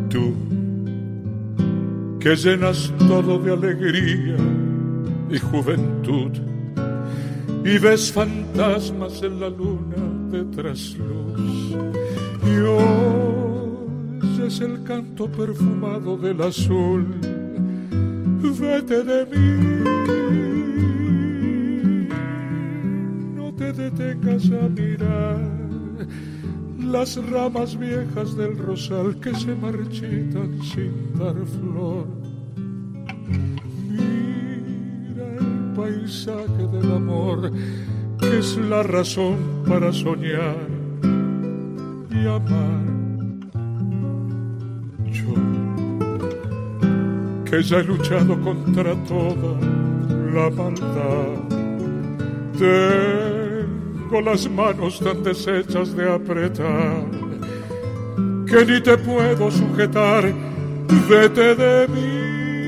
Tú, que llenas todo de alegría y juventud, y ves fantasmas en la luna de trasluz, y oyes el canto perfumado del azul. Vete de mí, no te detengas a mirar las ramas viejas del rosal que se marchitan sin dar flor. Mira el paisaje del amor, que es la razón para soñar y amar. Yo, que ya he luchado contra toda la maldad, tengo las manos tan deshechas de apretar que ni te puedo sujetar. Vete de mí,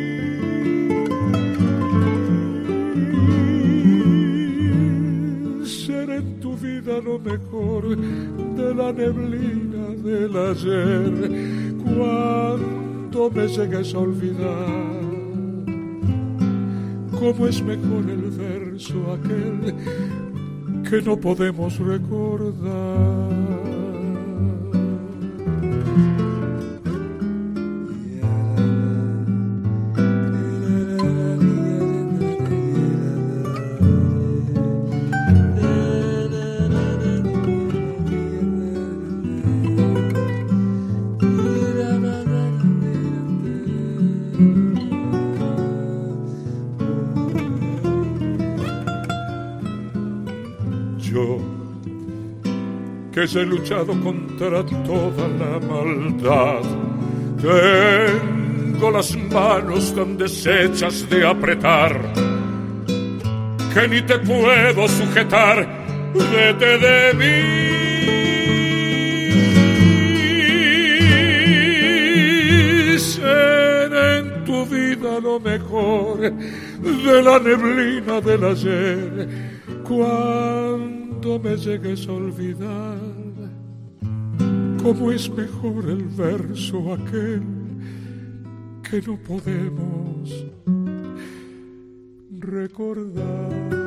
seré en tu vida lo mejor de la neblina del ayer. Cuando me llegues a olvidar, cómo es mejor el verso aquel que no podemos recordar. Que he luchado contra toda la maldad, tengo las manos tan deshechas de apretar que ni te puedo sujetar. Vete de mí, seré en tu vida lo mejor de la neblina del ayer. Cuando me llegues a olvidar, cómo es mejor el verso aquel que no podemos recordar.